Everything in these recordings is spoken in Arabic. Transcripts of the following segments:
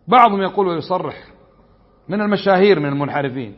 بعضهم يقول ويصرح من المشاهير من المنحرفين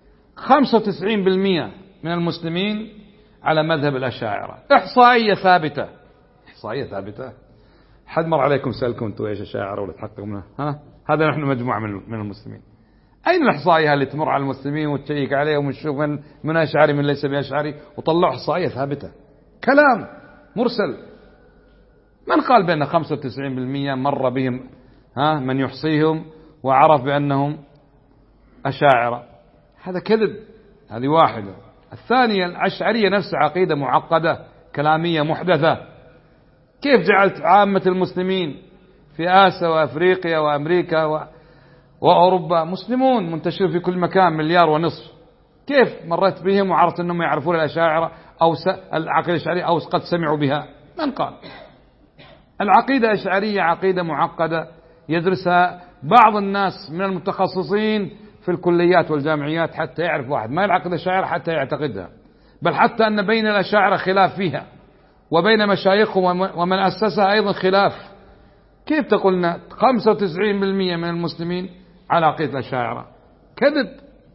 95% من المسلمين على مذهب الأشاعرة. إحصائية ثابتة. إحصائية ثابتة. حد مر عليكم سألكم أنتوا إيش أشاعرة ولا تحققوا منها؟ هذا نحن مجموعة من المسلمين. أين الإحصائية اللي تمر على المسلمين وتشيك عليهم ونشوف من أشعري من ليس بأشعري وطلعوا إحصائية ثابتة؟ كلام مرسل. من قال بأن 95% مر بهم من يحصيهم وعرف بأنهم أشاعرة؟ هذا كذب. هذه واحدة. الثانية الأشعرية نفس عقيدة معقدة كلامية محدثة. كيف جعلت عامة المسلمين في آسيا وأفريقيا وأمريكا وأوروبا مسلمون منتشرون في كل مكان 1.5 مليار؟ كيف مرت بهم وعرفت أنهم يعرفون الأشاعرة أو العقيدة الأشعرية أو قد سمعوا بها؟ من قال؟ العقيدة الأشعرية عقيدة معقدة يدرسها بعض الناس من المتخصصين في الكليات والجامعيات حتى يعرف واحد ما العقيدة الأشاعرة حتى يعتقدها، بل حتى أن بين الأشاعرة خلاف فيها وبين مشايخهم ومن أسسها أيضا خلاف. كيف تقولنا 95% من المسلمين على عقيدة الأشاعرة؟ كذب.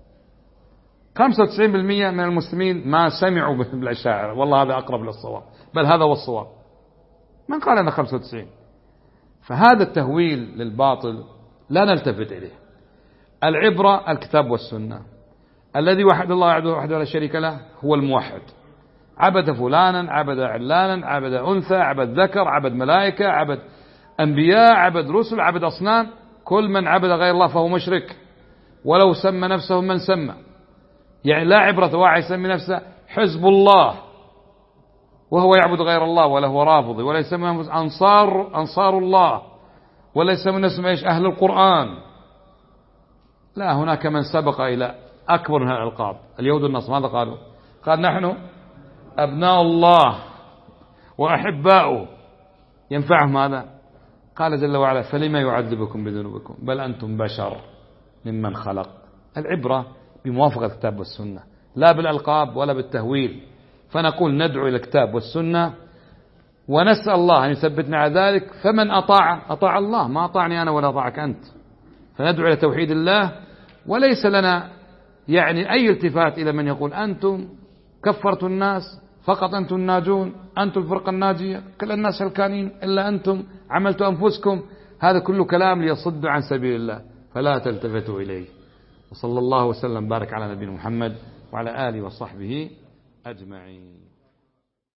95% من المسلمين ما سمعوا بالأشاعرة، والله هذا أقرب للصواب، بل هذا هو الصواب. من قال أنا 95؟ فهذا التهويل للباطل لا نلتفت إليه. العبرة الكتاب والسنة. الذي وحد الله وحده ولا شريك له هو الموحد. عبد فلانا، عبد علانا، عبد أنثى، عبد ذكر، عبد ملائكة، عبد أنبياء، عبد رسل، عبد أصنام. كل من عبد غير الله فهو مشرك ولو سمى نفسه من سمى. يعني لا عبرة واحد يسمي نفسه حزب الله وهو يعبد غير الله ولا هو رافضي ولا يسمى أنصار الله ولا يسمى نفسه إيش أهل القرآن. لا، هناك من سبق إلى أكبر من الألقاب. اليهود والنصارى ماذا قالوا؟ قال نحن أبناء الله وأحباؤه. ينفعهم هذا؟ قال جل وعلا فلما يعذبكم بذنوبكم بل أنتم بشر ممن خلق. العبرة بموافقة الكتاب والسنة لا بالألقاب ولا بالتهويل. فنقول ندعو إلى الكتاب والسنة ونسأل الله أن يثبتنا على ذلك. فمن أطاع الله، ما أطاعني أنا ولا أطاعك أنت. فندعو إلى توحيد الله، وليس لنا يعني أي التفات إلى من يقول أنتم كفرتوا الناس فقط أنتم الناجون، أنتم الفرقة الناجية، كل الناس هلكانين إلا أنتم عملتوا أنفسكم. هذا كله كلام ليصد عن سبيل الله، فلا تلتفتوا إليه. وصلى الله وسلم بارك على نبينا محمد وعلى آله وصحبه أجمعين.